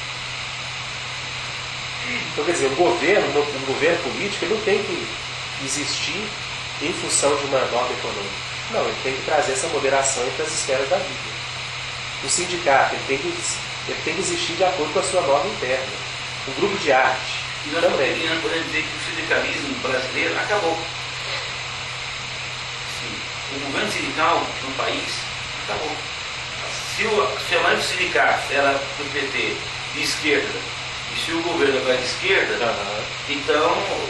S1: Então, quer dizer, um governo político não tem que existir em função de uma norma econômica. Não, ele tem que trazer essa moderação entre as esferas da vida. O sindicato, ele tem que existir de acordo com a sua norma interna. O grupo de arte
S3: e nós
S1: também.
S3: Podemos dizer que o sindicalismo brasileiro acabou. Sim. O governo sindical no país acabou. Se a maioria dos sindicatos era do PT de esquerda, e se o governo agora é de esquerda, então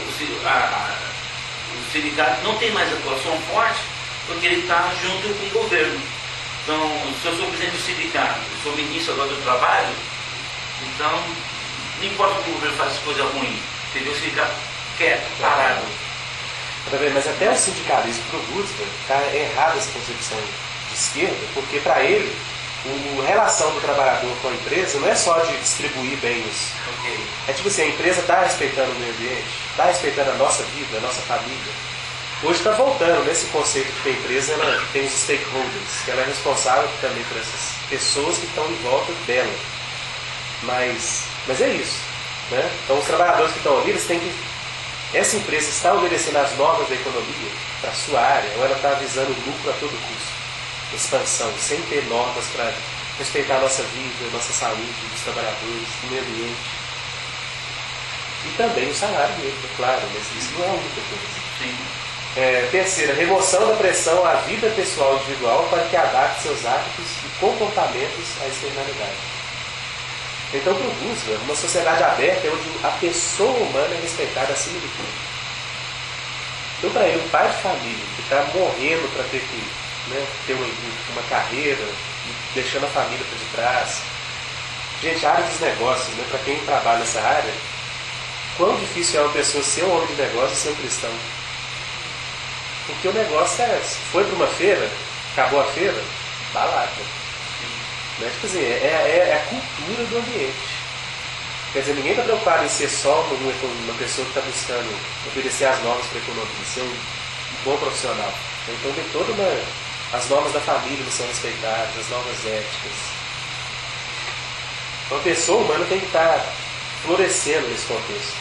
S3: o sindicato não tem mais atuação forte porque ele está junto com o governo. Então, se eu sou presidente do sindicato, eu sou ministro agora do trabalho, então não importa que o governo faça coisa ruim, entendeu? O sindicato quieto, parado.
S1: Mas até o sindicalismo para o Roosevelt está errada essa concepção de esquerda, porque para ele a relação do trabalhador com a empresa não é só de distribuir bens.
S3: Okay.
S1: É tipo assim, a empresa está respeitando o meio ambiente, está respeitando a nossa vida, a nossa família. Hoje está voltando nesse conceito de que a empresa ela tem os stakeholders, que ela é responsável também por essas pessoas que estão em volta dela. Mas é isso. Né? Então os trabalhadores que estão ali, eles têm que... Essa empresa está obedecendo às normas da economia para a sua área, ou ela está visando o lucro a todo custo? Expansão, sem ter normas para respeitar a nossa vida, a nossa saúde, dos trabalhadores, do meio ambiente. E também o salário mesmo, claro, mas isso não é a única coisa.
S3: Sim.
S1: Terceira, remoção da pressão à vida pessoal individual para que adapte seus hábitos e comportamentos à externalidade. Então, para o Roosevelt, uma sociedade aberta é onde a pessoa humana é respeitada acima de tudo. Então, para ele, um pai de família que está morrendo para ter que ter uma carreira, deixando a família para de trás, Gente, a área dos negócios, né, para quem trabalha nessa área, quão difícil é uma pessoa ser um homem de negócio e ser um cristão. Porque o negócio foi para uma feira, acabou a feira, balada. Né? Tipo assim, é a cultura do ambiente. Quer dizer, ninguém está preocupado em ser só uma pessoa que está buscando obedecer às normas para a economia, ser um bom profissional. Então tem as normas da família não são respeitadas, as normas éticas. Então a pessoa humana tem que estar florescendo nesse contexto.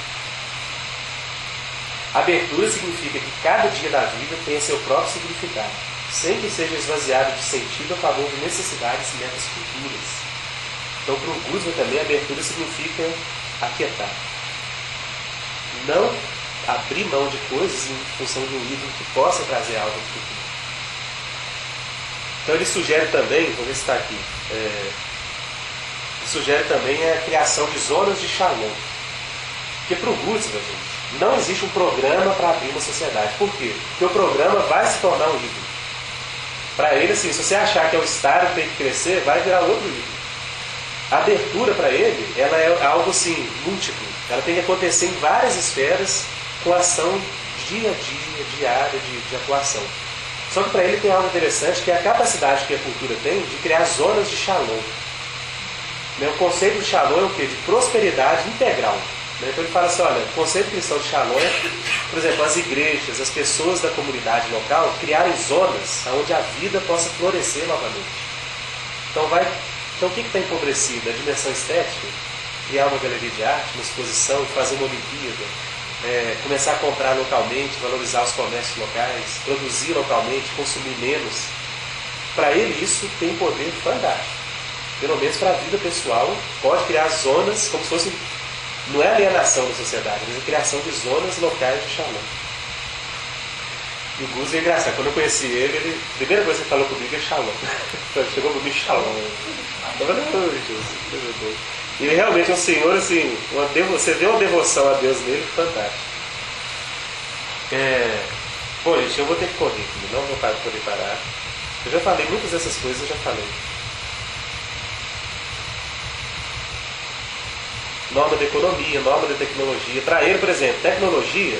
S1: Abertura significa que cada dia da vida tenha seu próprio significado, sem que seja esvaziado de sentido a favor de necessidades e metas futuras. Então, para o Guzman também, abertura significa aquietar. Não abrir mão de coisas em função de um ídolo que possa trazer algo no futuro. Então, ele sugere também, vou ver se está aqui, ele sugere também a criação de zonas de shalom. Porque para o Guzman, gente, não existe um programa para abrir uma sociedade. Por quê? Porque o programa vai se tornar um ídolo. Para ele, assim, se você achar que é o Estado que tem que crescer, vai virar outro ídolo. A abertura para ele, ela é algo assim, múltiplo. Ela tem que acontecer em várias esferas com ação dia a dia, diária de atuação. Só que para ele tem algo interessante, que é a capacidade que a cultura tem de criar zonas de shalom. O conceito de shalom é o quê? De prosperidade integral. Então ele fala assim, olha, o conceito cristão de shalom é, por exemplo, as igrejas, as pessoas da comunidade local criarem zonas onde a vida possa florescer novamente. Então o que está empobrecido? A dimensão estética, criar uma galeria de arte, uma exposição, fazer uma Olimpíada, começar a comprar localmente, valorizar os comércios locais, produzir localmente, consumir menos. Para ele isso tem poder fantástico. Pelo menos para a vida pessoal, pode criar zonas como se fosse... Não é alienação da sociedade, mas a criação de zonas locais de shalom. E o Guzman é engraçado. Quando eu conheci ele, a primeira coisa que ele falou comigo é shalom. Chegou comigo shalom. Eu falei, Jesus. E ele realmente é um senhor, assim, você vê uma devoção a Deus nele fantástica. Bom, gente, eu vou ter que correr aqui, não vou poder parar. Eu já falei muitas dessas coisas, eu já falei. Norma da economia, norma da tecnologia. Para ele, por exemplo, tecnologia,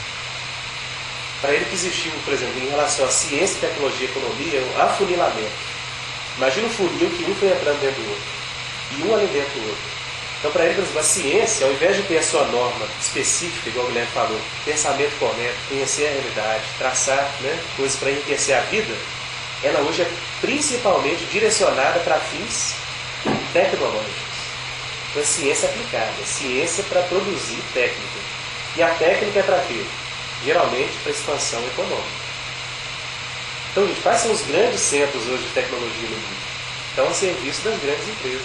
S1: para ele que existiu, por exemplo, em relação à ciência, tecnologia e economia, um afunilamento. Imagina um funil que um foi entrando dentro do outro, e um ali dentro do outro. Então, para ele, por exemplo, a ciência, ao invés de ter a sua norma específica, igual o Guilherme falou, pensamento correto, conhecer a realidade, traçar coisas para enriquecer a vida, ela hoje é principalmente direcionada para fins tecnológicos. Então, a ciência aplicada, ciência para produzir técnica. E a técnica é para quê? Geralmente para expansão econômica. Então, gente, quais são os grandes centros hoje de tecnologia no mundo? Estão a serviço das grandes empresas.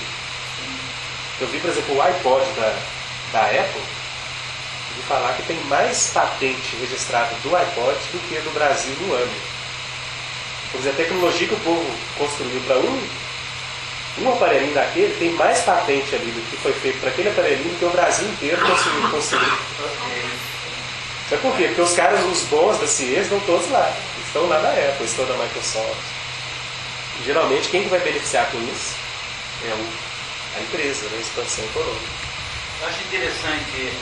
S1: Eu vi, por exemplo, o iPod da Apple, eu vi falar que tem mais patente registrada do iPod do que do Brasil no ano. Por exemplo, a tecnologia que o povo construiu para um aparelhinho daquele tem mais patente ali do que foi feito para aquele aparelhinho que o Brasil inteiro construiu. Sabe por quê? Porque os caras, os bons da ciência, estão todos lá. Estão lá na Apple, estão na Microsoft. E, geralmente, quem que vai beneficiar com isso é a empresa, a expansão econômica.
S3: Eu acho interessante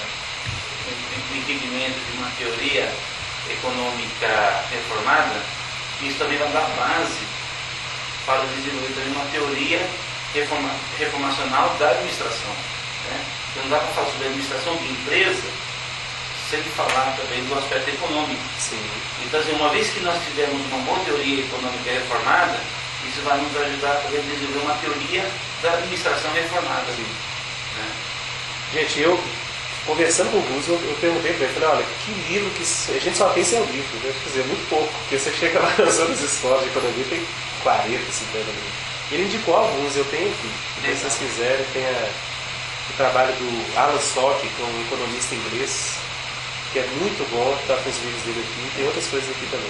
S3: o entendimento de uma teoria econômica reformada, que isso também vai dar base para desenvolver também uma teoria reformacional da administração. Então, não dá para falar sobre a administração de empresa sem falar também do aspecto econômico.
S1: Sim.
S3: Então, assim, uma vez que nós tivermos uma boa teoria econômica reformada, isso vai nos ajudar também a desenvolver uma teoria da administração reformada.
S1: Gente, eu, conversando com o Guzman, eu perguntei para ele, falei, olha, que livro que... A gente só tem seu livro, quer dizer, muito pouco, porque você chega lá nas outras escolas de economia, tem 40, 50 livros. Ele indicou alguns, eu tenho aqui. Se vocês quiserem, tem o trabalho do Alan Stock, que é um economista inglês, que é muito bom, está com os livros dele aqui, tem outras coisas aqui também.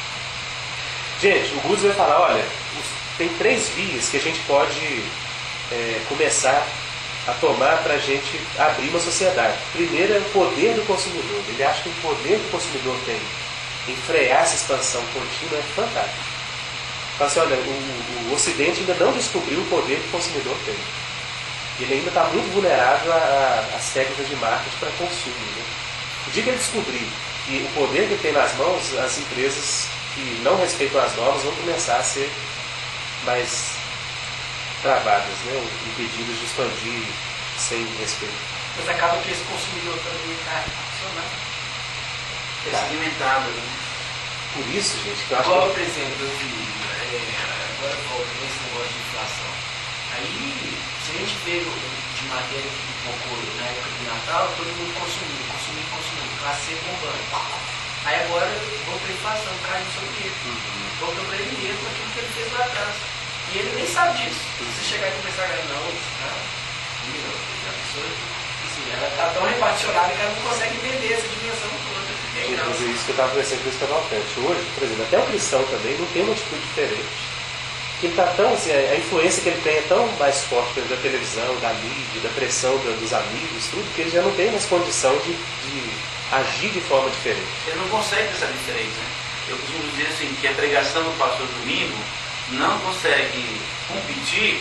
S1: Gente, o Guzman vai falar, olha, tem 3 vias que a gente pode começar a tomar para a gente abrir uma sociedade. Primeiro é o poder do consumidor. Ele acha que o poder que o consumidor tem em frear essa expansão contínua é fantástico. Fala assim, olha, o Ocidente ainda não descobriu o poder que o consumidor tem. E ele ainda está muito vulnerável às técnicas de marketing para consumo. Né? O dia que ele descobrir que o poder que ele tem nas mãos, as empresas que não respeitam as normas vão começar a ser mais travadas, né? Impedidas de expandir sem respeito.
S4: Mas acaba que esse consumidor também está funcionando.
S3: É segmentado, né?
S1: Por isso, gente, que eu acho
S2: Igual,
S1: que...
S2: por exemplo, eu vi, agora volta nesse negócio de inflação. Aí, se a gente vê de matéria que pipocou na época do Natal, todo mundo consumindo. Classe C bombando. Aí agora voltou a inflação, cai no seu dinheiro. Voltou para ele mesmo aquilo que ele fez lá atrás. E ele nem sabe disso. Se você chegar e começar a ganhar, não, a pessoa, assim, ela está tão reparticionada que ela não consegue entender essa dimensão toda.
S1: Mas é isso que eu estava pensando com isso Cavalcante. Hoje, por exemplo, até o cristão também não tem uma atitude diferente. Que ele tá tão, assim, a influência que ele tem é tão mais forte, por exemplo, da televisão, da mídia, da pressão dos amigos, tudo, que ele já não tem mais condição de agir de forma diferente.
S3: Ele não consegue pensar diferente, né? Eu costumo dizer assim, que a pregação do pastor Domingo não consegue competir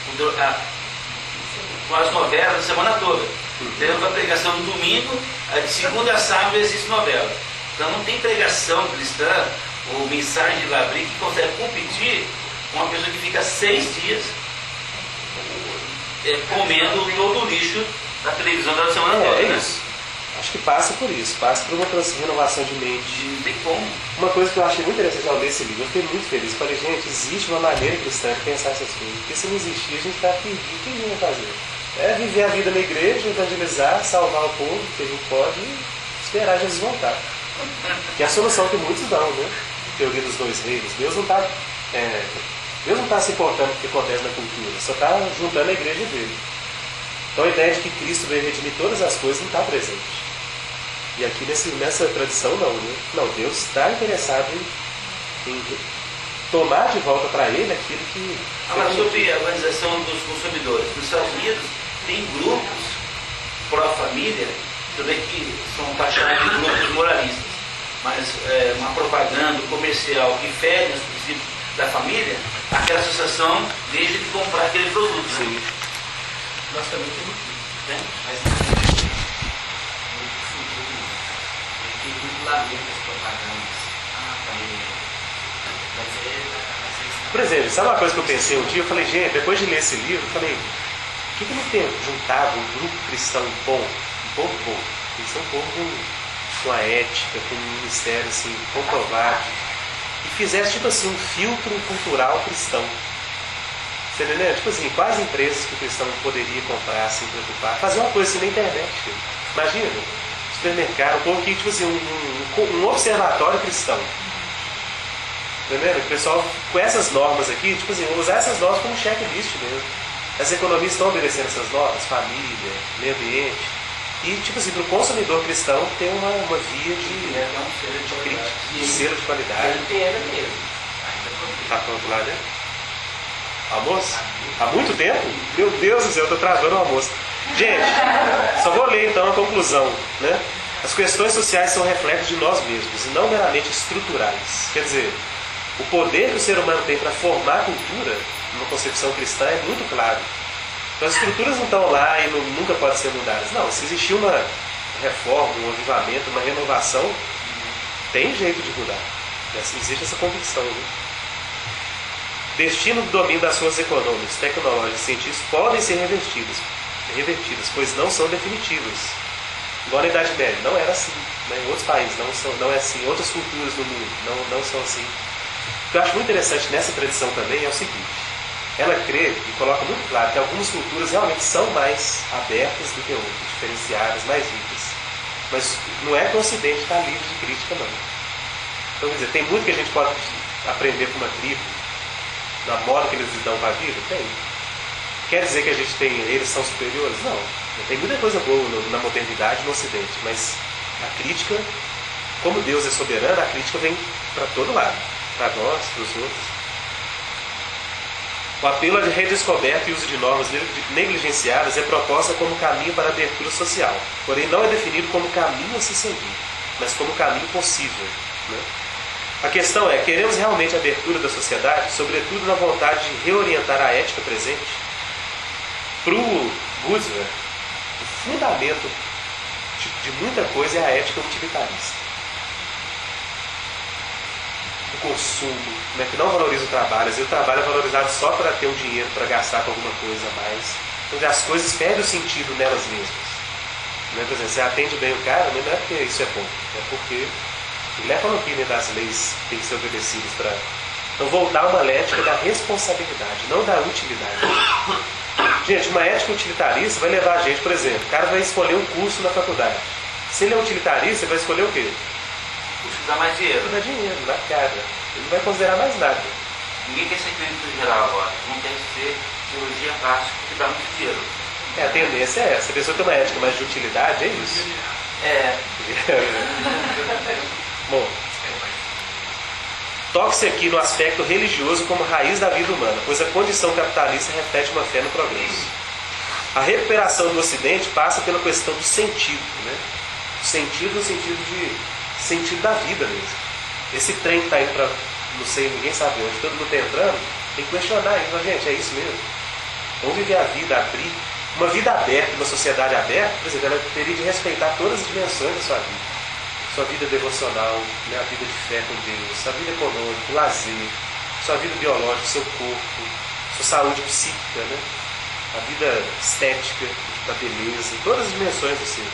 S3: com as novelas da semana toda. Tendo a pregação no domingo, de segunda a sábado existe novela. Então não tem pregação cristã ou mensagem de Labri que consegue competir com uma pessoa que fica 6 dias comendo todo o lixo da televisão da semana toda.
S1: É isso. Acho que passa por isso, passa por uma renovação de mente.
S3: Não tem como.
S1: Uma coisa que eu achei muito interessante ao ler esse livro, eu fiquei muito feliz. Falei, gente, existe uma maneira cristã de pensar essas coisas. Porque se não existir, a gente está perdido. O que a gente vai fazer? É viver a vida na igreja, evangelizar, salvar o povo, que a gente pode, e esperar Jesus voltar. Que é a solução que muitos dão, né? Teoria dos 2 reinos. Deus não está se importando com o que acontece na cultura, só está juntando a igreja dele. Então a ideia de que Cristo veio redimir todas as coisas não está presente. E aqui nessa tradição não, né? Não, Deus está interessado em tomar de volta para ele aquilo que...
S3: Agora, sobre a organização dos consumidores. Nos Estados Unidos tem grupos pró-família, também que são taxados de grupos moralistas, mas uma propaganda comercial que fere os princípios da família, aquela associação deixa de comprar aquele produto. Né?
S1: Sim.
S2: Nós também temos isso, né? Mas tem muito lamento as propagandas.
S1: Por exemplo, sabe uma coisa que eu pensei um dia? Eu falei, gente, depois de ler esse livro, eu falei, por que não tem juntado um grupo cristão bom, um povo bom? Eles são um povo com a ética, com um ministério assim, comprovado, e fizesse tipo assim um filtro cultural cristão. Você entendeu? Tipo assim, quais empresas que o cristão poderia comprar, se preocupar, fazer uma coisa assim na internet, filho. Imagina, supermercado, um povo que, tipo assim, um observatório cristão. Entendeu? O pessoal, com essas normas aqui, tipo assim, usar essas normas como checklist mesmo. As economias estão obedecendo essas normas, família, meio ambiente. E, tipo assim, para o consumidor cristão tem uma via de crítica, de selo de qualidade.
S2: Ele entenda mesmo.
S1: Tá pronto lá, né? Almoço? Há muito tempo? Meu Deus do céu, eu tô travando o almoço. Gente, só vou ler então a conclusão, né? As questões sociais são reflexos de nós mesmos e não meramente estruturais. Quer dizer, o poder que o ser humano tem para formar a cultura, numa concepção cristã, é muito claro. Então as estruturas não estão lá e nunca podem ser mudadas. Não, se existir uma reforma, um avivamento, uma renovação, tem jeito de mudar. Existe essa convicção, né? Destino do domínio das forças econômicas, tecnológicas e científicas podem ser revertidas, pois não são definitivas. Igual na Idade Média, não era assim. Né? Em outros países não é assim. Outras culturas do mundo não são assim. O que eu acho muito interessante nessa tradição também é o seguinte. Ela crê e coloca muito claro que algumas culturas realmente são mais abertas do que outras, diferenciadas, mais ricas. Mas não é que o Ocidente está livre de crítica, não. Então, quer dizer, tem muito que a gente pode aprender com uma tribo, na moda que eles dão para a vida? Tem. Quer dizer que eles são superiores? Não. Tem muita coisa boa na modernidade no Ocidente, mas a crítica, como Deus é soberano, a crítica vem para todo lado, para nós, para os outros. O apelo à redescoberta e uso de normas negligenciadas é proposta como caminho para a abertura social, porém não é definido como caminho a se seguir, mas como caminho possível, né? A questão é, queremos realmente a abertura da sociedade, sobretudo na vontade de reorientar a ética presente? Para o Roosevelt, o fundamento de muita coisa é a ética utilitarista. O consumo, né, que não valoriza o trabalho. Às vezes o trabalho é valorizado só para ter um dinheiro para gastar com alguma coisa a mais. Então as coisas perdem o sentido nelas mesmas. Né? Por exemplo, você atende bem o cara, não é porque isso é bom, é porque ele é falando aqui, né, das leis que têm que ser obedecidas para. Então voltar a uma ética da responsabilidade, não da utilidade. Gente, uma ética utilitarista vai levar a gente, por exemplo, o cara vai escolher um curso na faculdade. Se ele é utilitarista, ele vai escolher o quê?
S3: Dá mais dinheiro.
S1: Dá dinheiro, dá cara. Ele não vai considerar mais nada.
S3: Ninguém quer ser clínico geral agora. Não quer ser cirurgia plástica, que dá muito dinheiro.
S1: A tendência é essa. A pessoa tem uma ética mais de utilidade, é isso. Bom, toque-se aqui no aspecto religioso como raiz da vida humana, pois a condição capitalista reflete uma fé no progresso. A recuperação do Ocidente passa pela questão do sentido, né? O sentido no sentido de sentido da vida mesmo. Esse trem que está indo para, não sei, ninguém sabe onde, todo mundo está entrando, tem que questionar isso. Mas, gente, é isso mesmo. Vamos viver a vida, abrir. Uma vida aberta, uma sociedade aberta, por exemplo, ela teria de respeitar todas as dimensões da sua vida. Sua vida devocional, né, a vida de fé com Deus, a vida econômica, o lazer, sua vida biológica, seu corpo, sua saúde psíquica, né, a vida estética, da beleza, todas as dimensões do ser.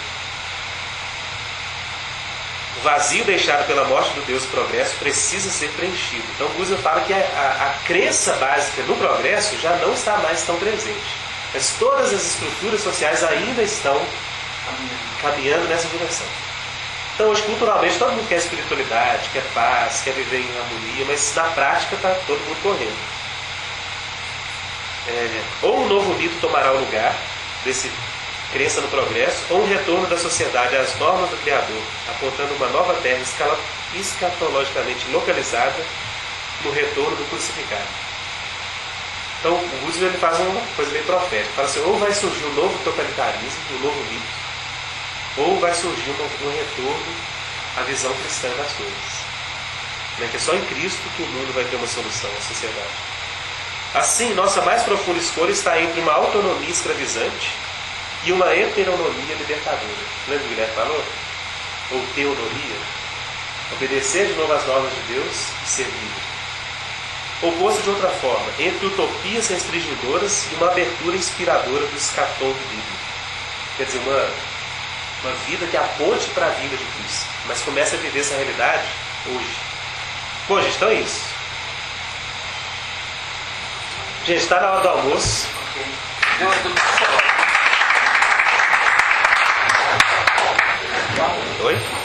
S1: O vazio deixado pela morte do Deus do progresso precisa ser preenchido. Então, Roosevelt fala que a crença básica no progresso já não está mais tão presente. Mas todas as estruturas sociais ainda estão caminhando nessa direção. Então, hoje, culturalmente, todo mundo quer espiritualidade, quer paz, quer viver em harmonia, mas na prática está todo mundo correndo. Ou um novo mito tomará o lugar desse crença no progresso, ou um retorno da sociedade às normas do Criador, apontando uma nova terra escatologicamente localizada no retorno do crucificado. Então, o Roosevelt ele faz uma coisa meio profética. Fala assim, ou vai surgir um novo totalitarismo, um novo mito, ou vai surgir um retorno à visão cristã das coisas. Né? Que é só em Cristo que o mundo vai ter uma solução, a sociedade. Assim, nossa mais profunda escolha está entre uma autonomia escravizante e uma heteronomia libertadora. Lembra o que o Guilherme falou? Ou teonomia. Obedecer de novo às normas de Deus e ser livre. Ou posto de outra forma, entre utopias restringidoras e uma abertura inspiradora do escatombe bíblico. Quer dizer, uma vida que aponte para a vida de Cristo, mas comece a viver essa realidade hoje. Bom, gente, então é isso. Gente, está na hora do almoço. Oi?